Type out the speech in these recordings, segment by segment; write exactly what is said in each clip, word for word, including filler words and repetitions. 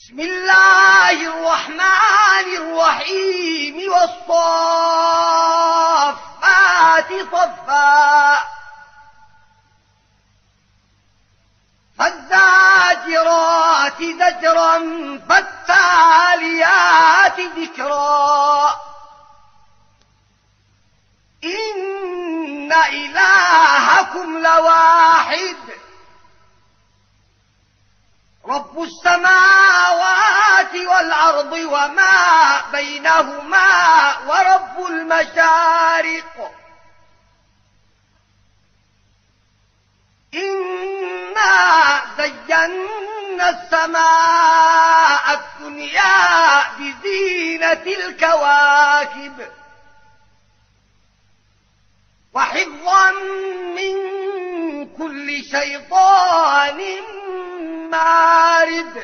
بسم الله الرحمن الرحيم والصافات صفا فالزاجرات زجرا فالتاليات ذكرا إن إلهكم لواحد رب السماوات والأرض وما بينهما ورب المشارق إنا زينا السماء الدنيا بزينة الكواكب وحفظا من كل شيطان مارد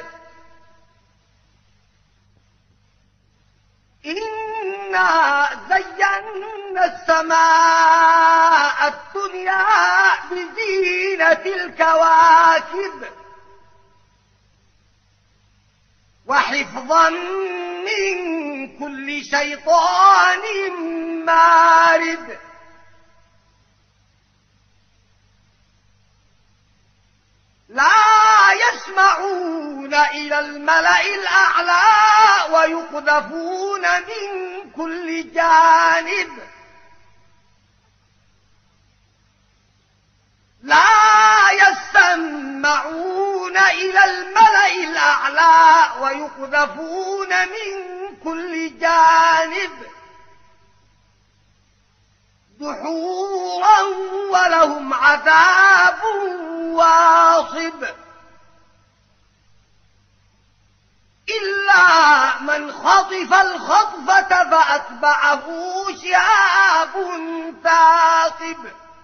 إنا زينا السماء الدنيا بزينة الكواكب وحفظا من كل شيطان مارد لا يسمعون إلى الملأ الأعلى ويقذفون من كل جانب لا يسمعون إلى الملأ الأعلى ويقذفون من كل جانب دحورا ولهم عذاب واصب إلا من خطف الخطفة فأتبعه شهاب ثاقب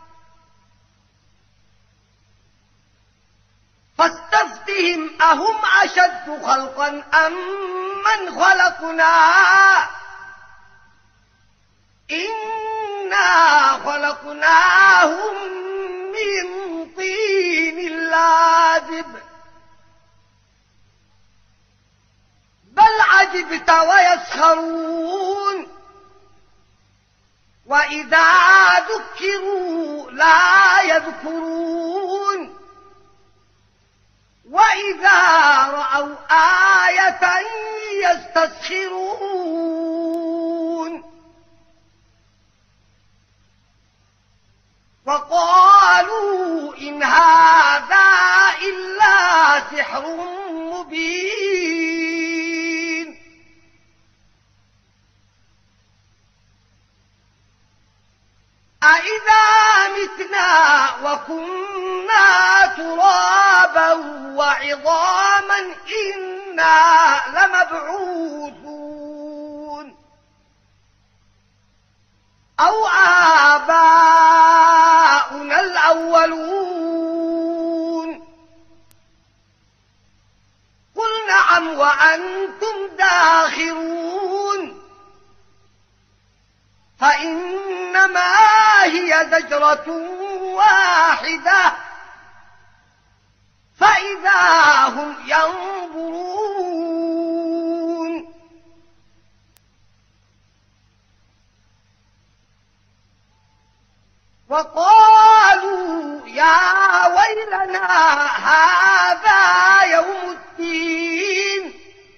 فاستفتهم أهم أشد خلقا أم من خلقنا إنا خلقناهم من طين لازب بل عجبت ويسخرون وإذا ذكروا لا يذكرون وإذا رأوا آية يستسخرون وقالوا إن هذا إلا سحر مبين أإذا متنا وكنا ترابا وعظاما إنا لمبعوثون أو آباؤنا الأولون قل نعم وأنتم داخرون فإنما هي زجرة واحدة فإذا هم ينظرون وقالوا يا ويلنا هذا يوم الدين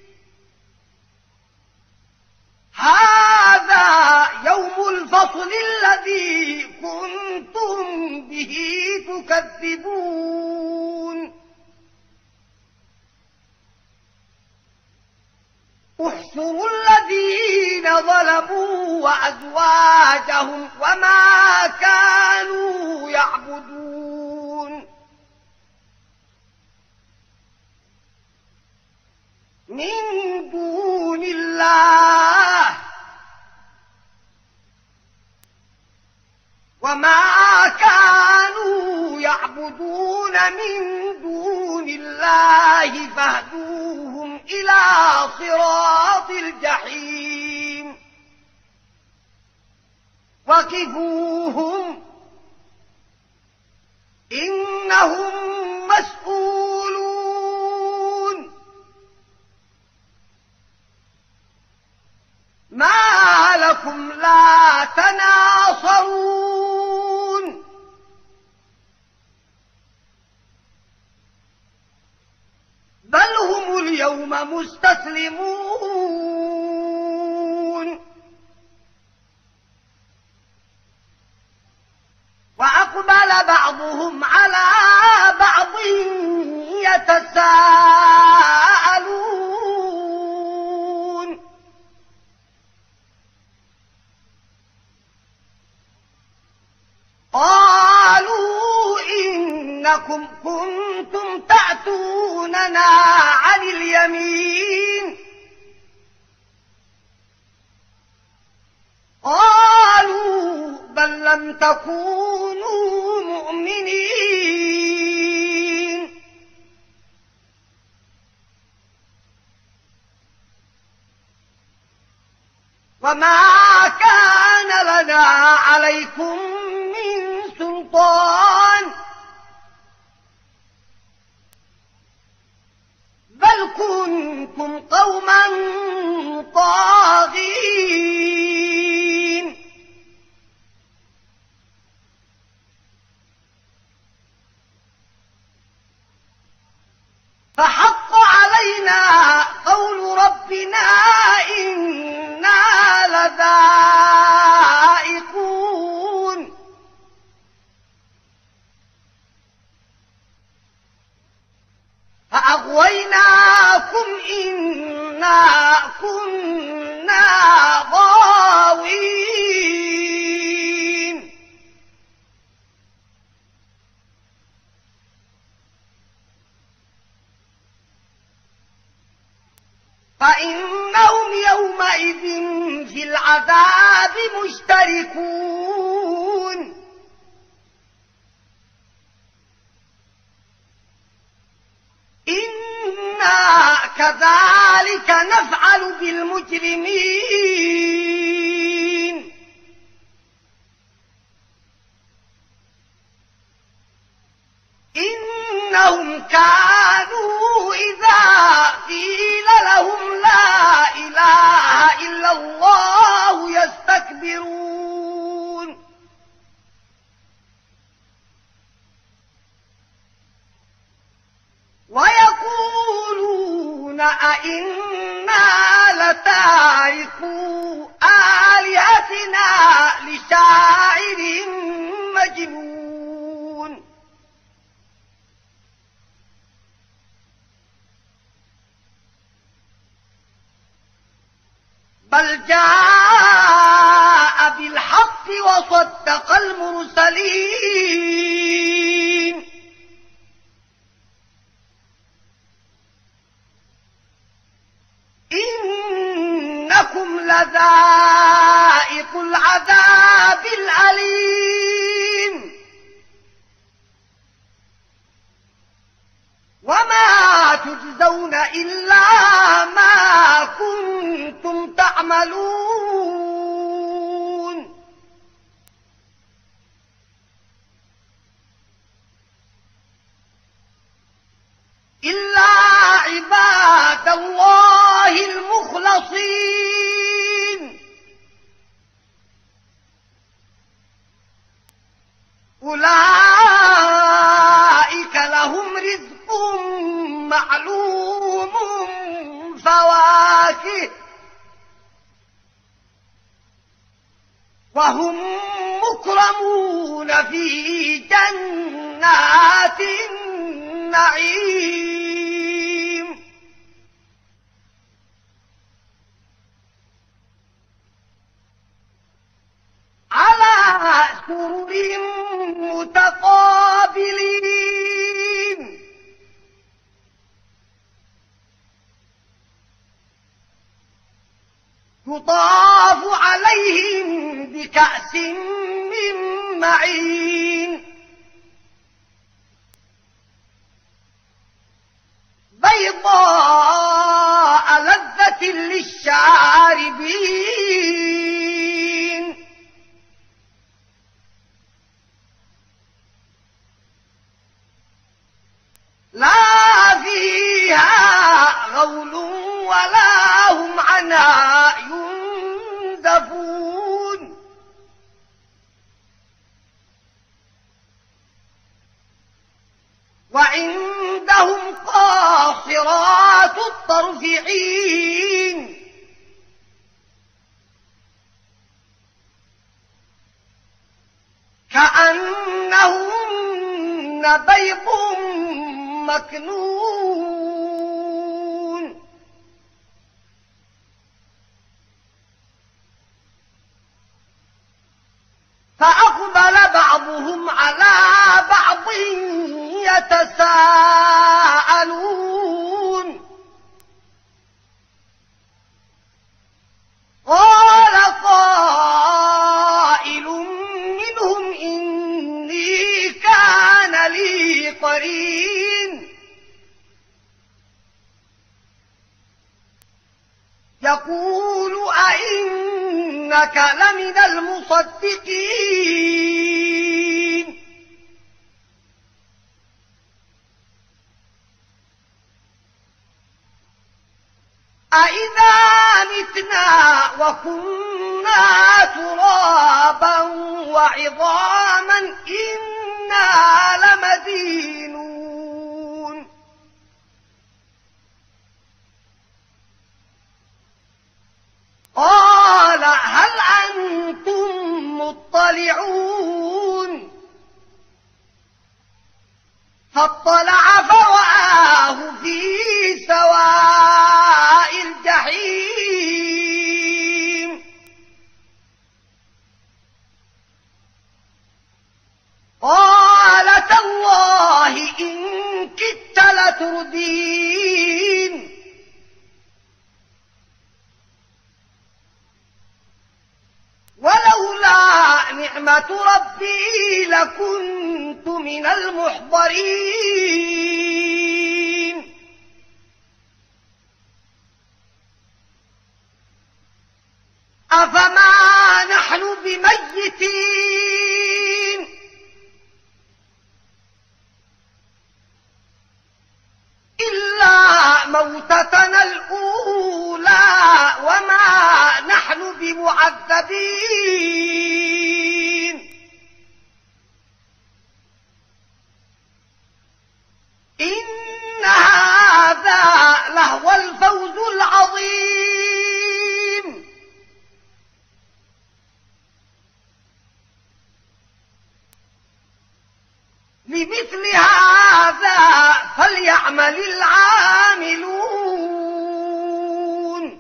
هذا يوم الفصل الذي كنتم به تكذبون احشروا الذين ظلموا وأزواجهم وما كانوا يعبدون من دون الله وما كانوا يعبدون من دون الله فاهدوهم إلى صراط الجحيم وقفوهم إنهم مسؤولون اليوم مستسلمون وأقبل بعضهم على بعض يتساءلون قالوا إنكم كنتم تأتوننا عن اليمين قالوا بل لم تكونوا مؤمنين وما كان لنا عليكم من سلطان بل كنتم قوما طاغين فحق علينا قول ربنا إنا لذائقون فأغويناكم إنا كنا غاوين فإنهم يومئذ في العذاب مشتركون إنا كذلك نفعل بالمجرمين إنهم كانوا إذا قيل لهم لا إله إلا الله يستكبرون ويقولون أئنا لتاركو آلهتنا لشاعر مجنون بل جاء بالحق وصدق المرسلين إنكم لذائق العذاب الأليم وما تجزون إلا ما كنتم تعملون إلا عباد الله المخلصين أولئك لهم رزق معلوم فواكه وهم مكرمون في جنات النعيم على سرر متقابلين يطاف عليهم بكأس من معين بيضاء لذة للشاربين لا فيها غول ولا هم عنها ينزفون وعندهم قاصرات قاصرات الطرف عين كأنهن بيض مكنون فأقبل بعضهم على بعض يتساءلون قال قائل منهم إني كان لي قرين يقول أئنك لمن المصدقين أئذا متنا وكنا ترابا وعظاما إنا لمدينون قال هل أنتم مطلعون فاطلع فرآه في سواء الجحيم قال تالله إن كدت لتردين ولولا نعمة ربي لكنت من المحضرين أفما نحن بميتين إلا موتتنا الأولى وما نحن بمعذبين إن هذا لهو الفوز العظيم لمثل هذا فليعمل العاملون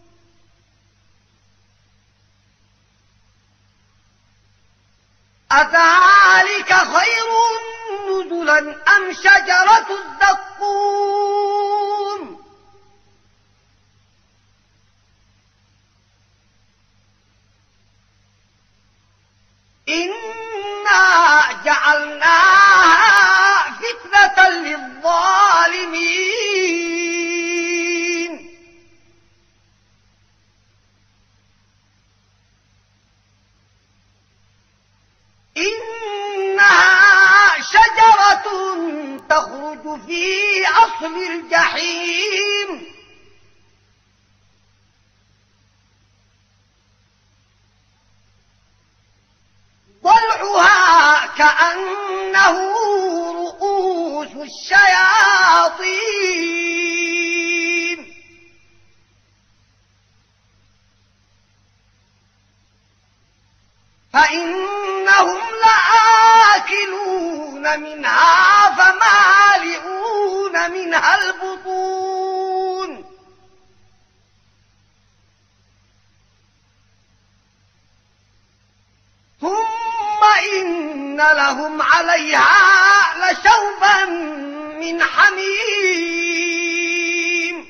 أذلك خير نزلا أم شجرة الزقوم إنا جعلناها فتنة للظالمين إنها شجرة تخرج في أصل الجحيم طلعها كأنه رؤوس الشياطين فإنهم لآكلون منها فمالئون منها البطون ثم إن لهم عليها لشوبا من حميم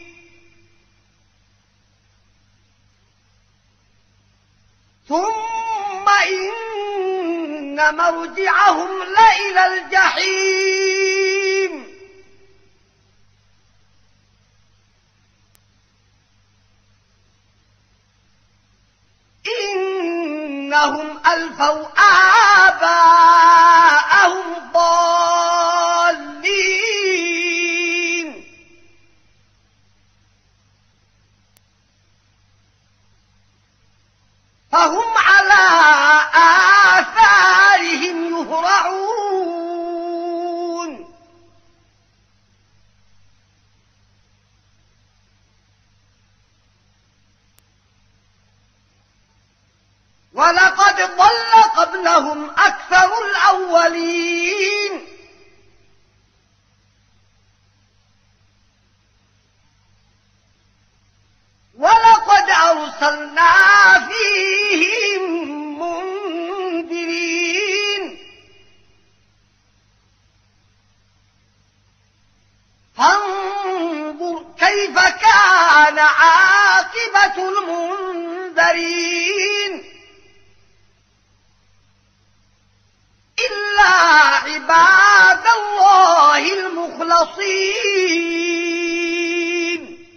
ثم إن مرجعهم لإلى الجحيم إنهم ألفوا آباءهم ضالين فهم على آثارهم يهرعون. ولقد ضل قبلهم أكثر الأولين ولقد أرسلنا فيهم منذرين فانظر كيف كان عاقبة المنذرين إلا عباد الله المخلصين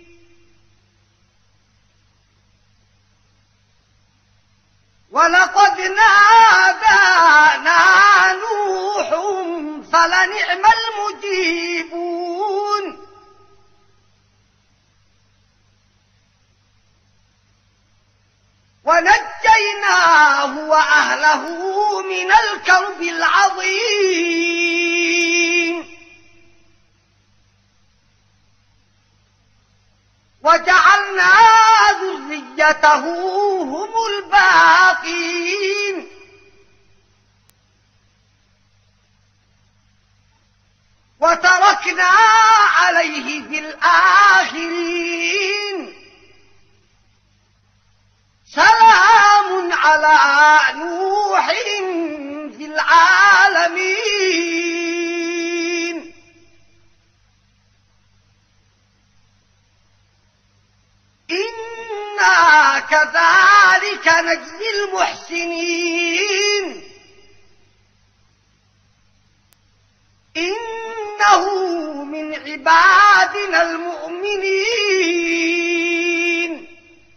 ولقد نادانا نوح فلنعم المجيبون ونجيناه وأهله من الكرب العظيم وجعلنا ذريته هم الباقين وتركنا عليه في الآخرين سلام على نوح في العالمين إنا كذلك نجزي المحسنين إنه من عبادنا المؤمنين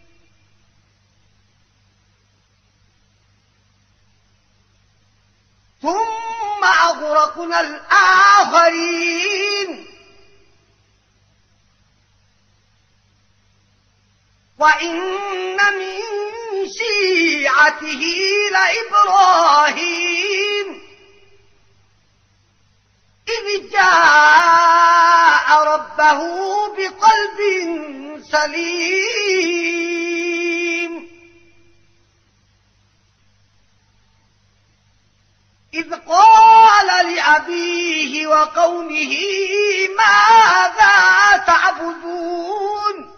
ثم أغرقنا الآخرين وإن من شيعته لإبراهيم إذ جاء ربه بقلب سليم إذ قال لأبيه وقومه ماذا تعبدون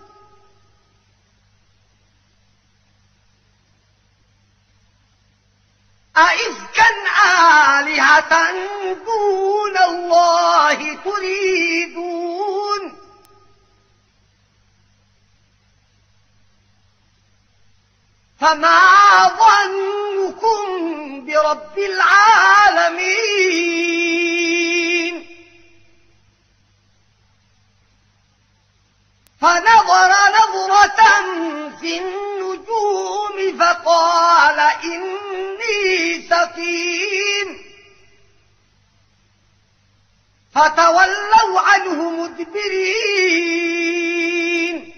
أئفكا آلهة دون الله تريدون فما ظنكم برب العالمين فنظر نظرة في النجوم فقال إني سقيم فتولوا عنه مدبرين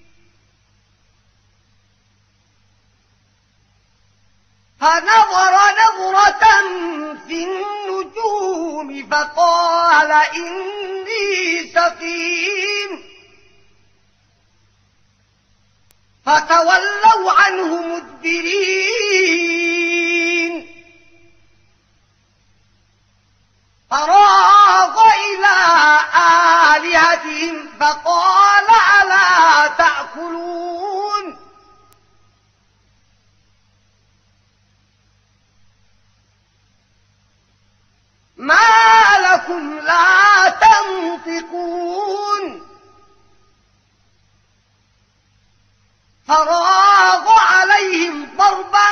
فنظر نظرة في النجوم فقال إني سقيم فتولوا عنه مدبرين فراغ إلى آلهتهم فقال ألا تأكلون ما لكم لا تنطقون فراغ عليهم ضربا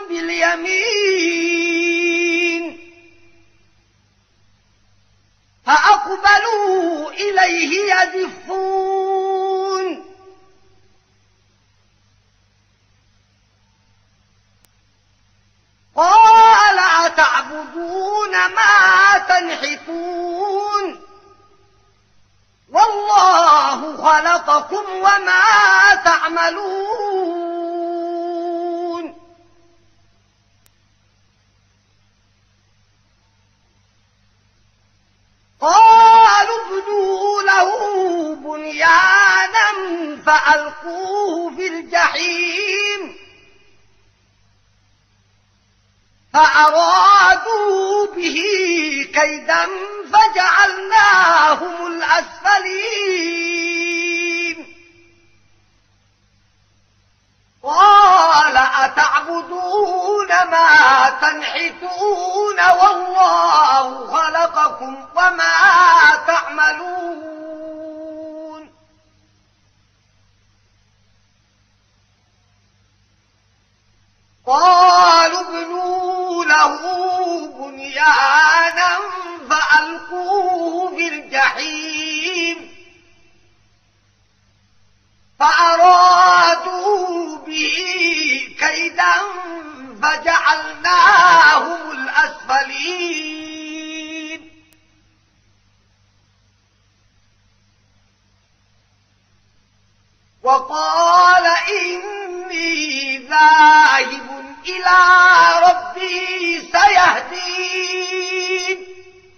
باليمين فأقبلوا إليه يزفون قال أتعبدون ما تنحتون والله خلقكم وما تعملون قالوا ابنوا له بنيانا فألقوه في الجحيم فأرادوا به كيدا فجعلناهم الأسفلين قال أتعبدون ما تنحتون والله خلقكم وما تعملون قالوا ابنوا له بنيانا فألقوه في الجحيم فأرادوا به كيدا فجعلناهم الأسفلين وقال إني ذاهب إلى ربي سيهدين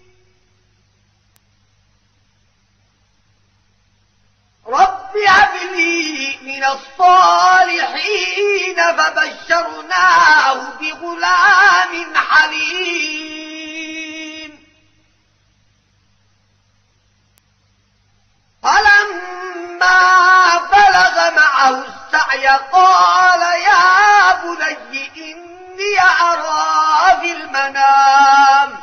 رب هب لي من الصالحين فبشرناه بغلام حليم فلما بلغ معه السعي قال يا بني إني أرى في المنام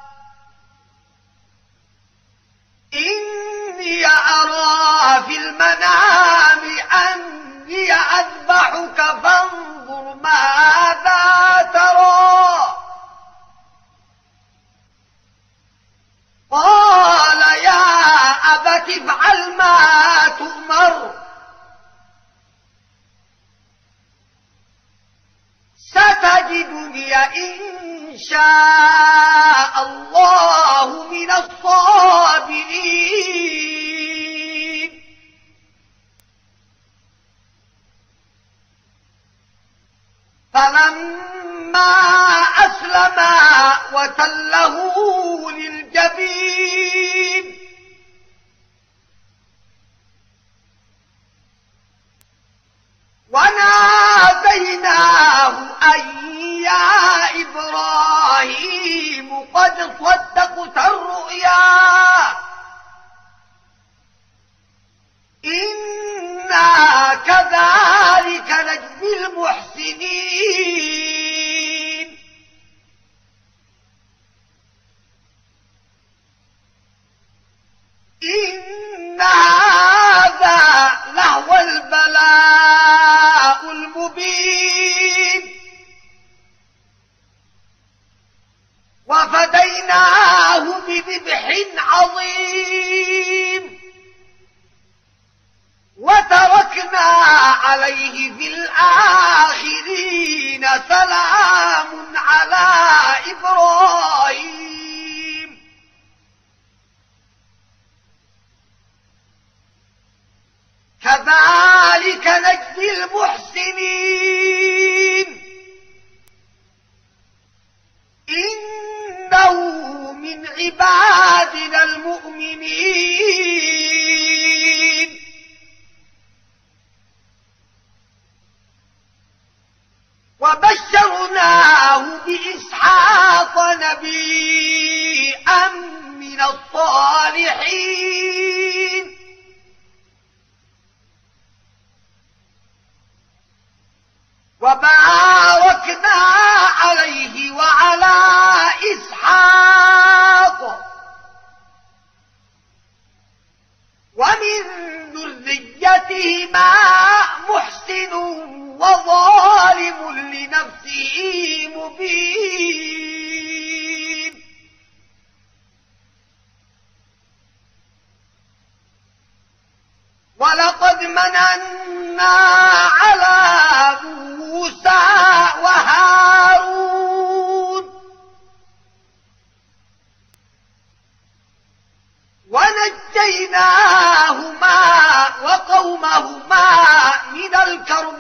إني أرى في المنام أني أذبحك فانظر ماذا ترى قال يا أبت افعل ما تؤمر ستجدني إن شاء الله من الصابرين فلما أسلما وتله للجبين وناديناه أن يا إبراهيم قد صدقت الرؤيا إنا كذلك نجزي المحسنين إن هذا لهو البلاء المبين وفديناه بذبح عظيم وتركنا عليه في الآخرين سلام على إبراهيم كذلك نجزي المحسنين إنه من عبادنا المؤمنين وبشرناه بإسحاق نبيا من الصالحين وباركنا عليه وعلى إسحاق ومن ذريتهما محسن وظالم لنفسه مبين ولقد مننا على موسى وهارون ونجيناهما وقومهما من الكرب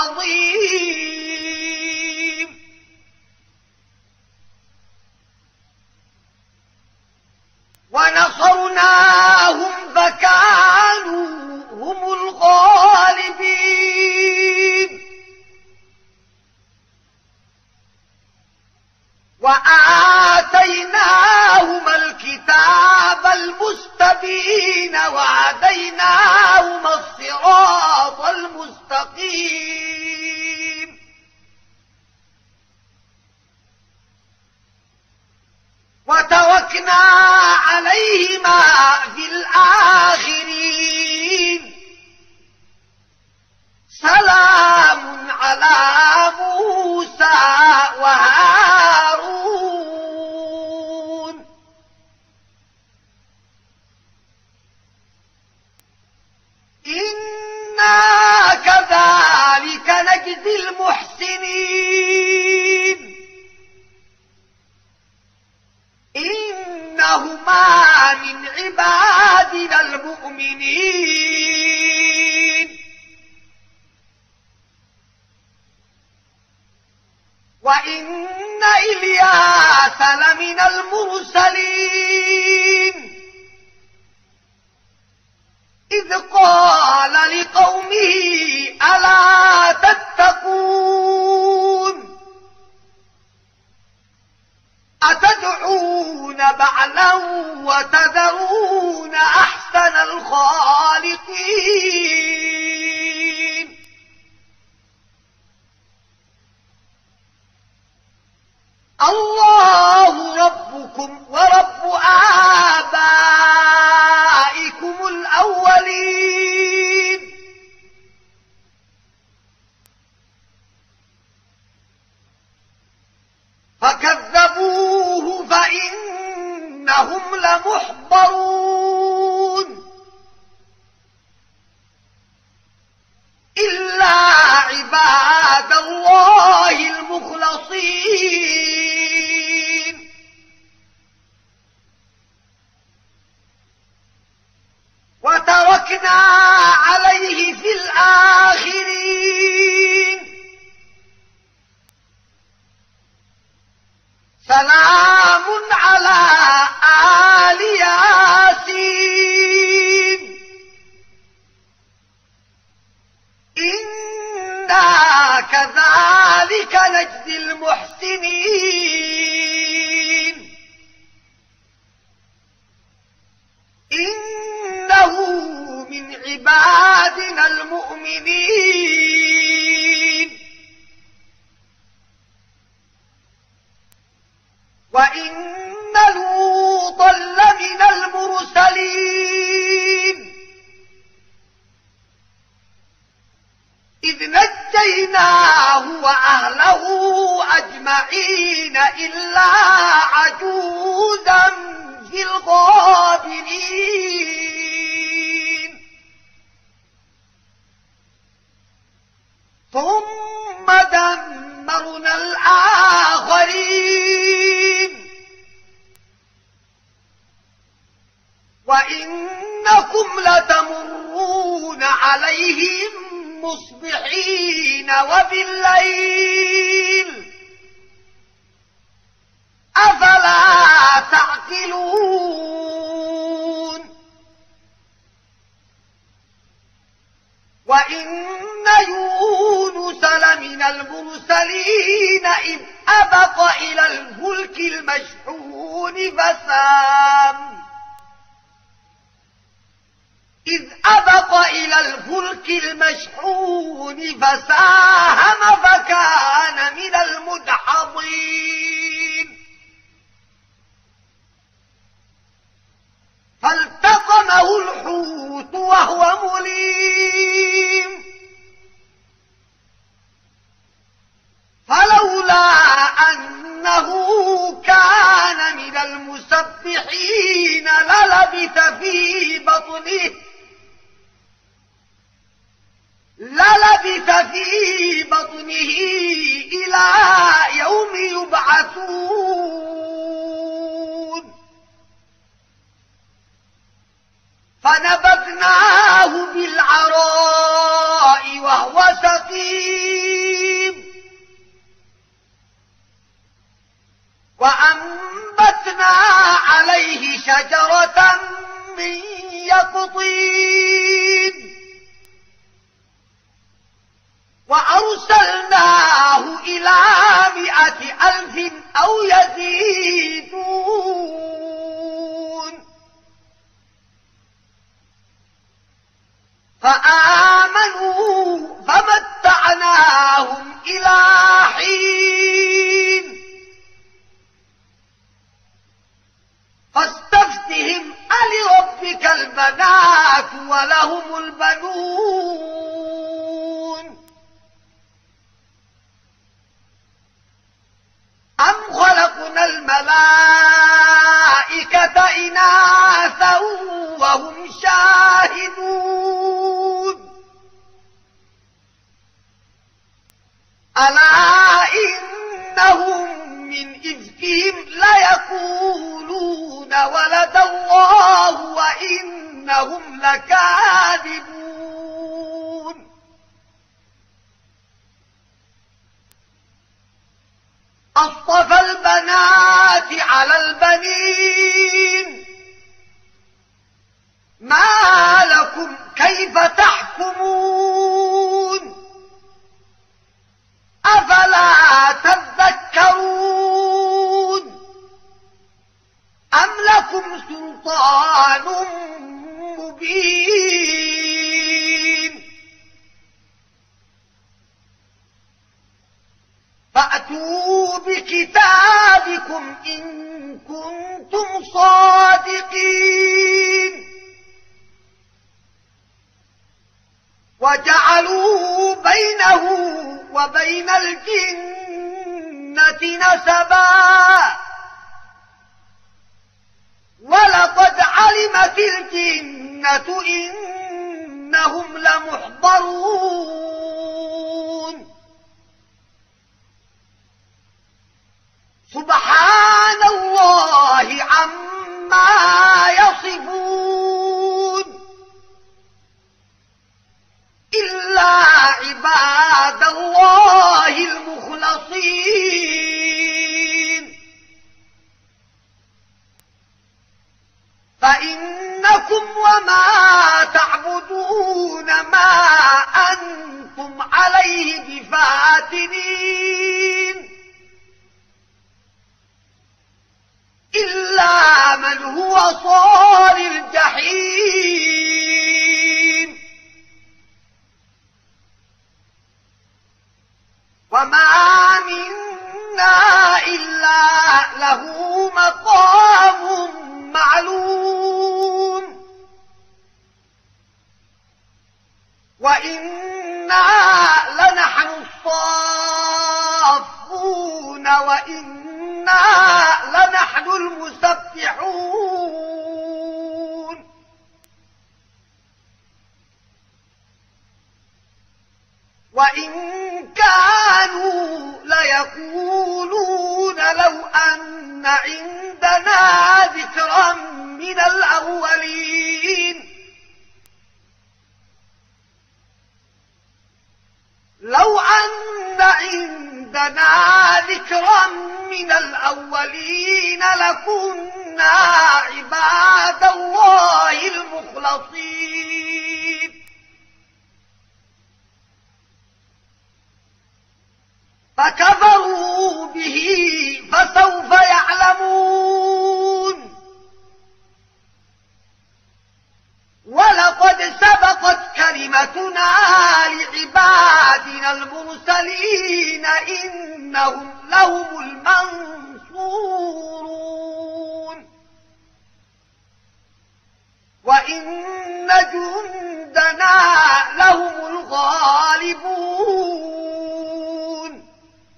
العظيم ونصرناهم فكانوا هم الغالبين. المؤمنين. وإن إلياس لمن المرسلين إذ قال لقومه ألا تتقون أتدعون بعلا وتذرون أحسن الخالقين الله ربكم ورب آبائكم الأولين فكذبوه فإنهم لمحضرون إلا عباد الله المخلصين وتركنا عليه في الآخرين سلام على آل ياسين إنا كذلك نجزي المحسنين إنه من عبادنا المؤمنين وإن لوطا لمن المرسلين إذ نجيناه وأهله أجمعين إلا عجوزا في الغابرين ثم دمرنا الآخرين وإنكم لتمرون عليهم مصبحين وبالليل أفلا تعقلون وإن يونس لمن المرسلين إذ أبق إلى الفلك المشحون فسام إذ أبق إلى الفلك المشحون فساهم فكان من المدحضين فالتقمه الحوت وهو مليم فلولا أنه كان من المسبحين للبث في بطنه للبث في بطنه إلى يوم يبعثون فنبذناه بالعراء وهو سقيم وأنبتنا عليه شجرة من يقطين وأرسلناه إلى مئة ألف أو يزيدون فآمنوا فمتعناهم إلى حين فاستفتهم ألربك البنات ولهم البنون أم خلقنا الملائكة إناثا وهم شاهدون ألا إنهم من إفكهم ليقولون ولد الله وإن إنهم لكاذبون أصطفى البنات على البنين ما لكم كيف تحكمون أفلا تذكرون أم لكم سلطان مبين فأتوا بكتابكم إن كنتم صادقين وجعلوا بينه وبين الجنة نسبا ولقد علمت الجنة إنهم لمحضرون سبحان الله عما يصفون إلا عباد الله المخلصين فإنكم وما تعبدون ما أنتم عليه بفاتنين إلا من هو صال الجحيم وما منا إلا له مقام معلوم وإنا لنحن الصافون وإنا لنحن المسبحون وإن كانوا ليقولون لو أن عندنا ذكرا من الأولين لو أن عندنا ذكرا من الأولين لكنا عباد الله المخلصين فكفروا به فسوف يعلمون ولقد سبقت كلمتنا لعبادنا المرسلين إنهم لهم المنصورون وإن جندنا لهم الغالبون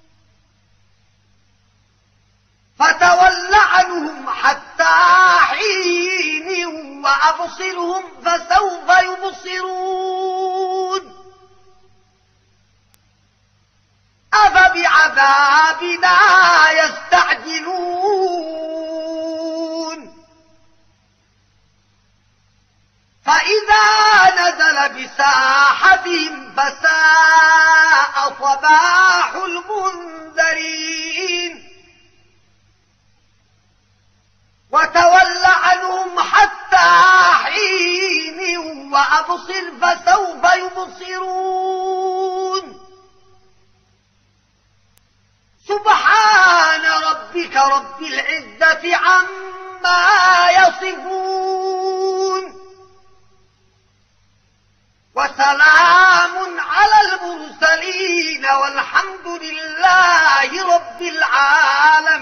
فتول عنهم حتى حين وأبصرهم فسوف يبصرون أفبعذابنا يستعجلون فإذا نزل بساحتهم فساء صباح المنذرين وتول عنهم حتى حين وأبصر فسوف يبصرون سبحان ربك رب العزة عما يصفون وسلام على المرسلين والحمد لله رب العالمين.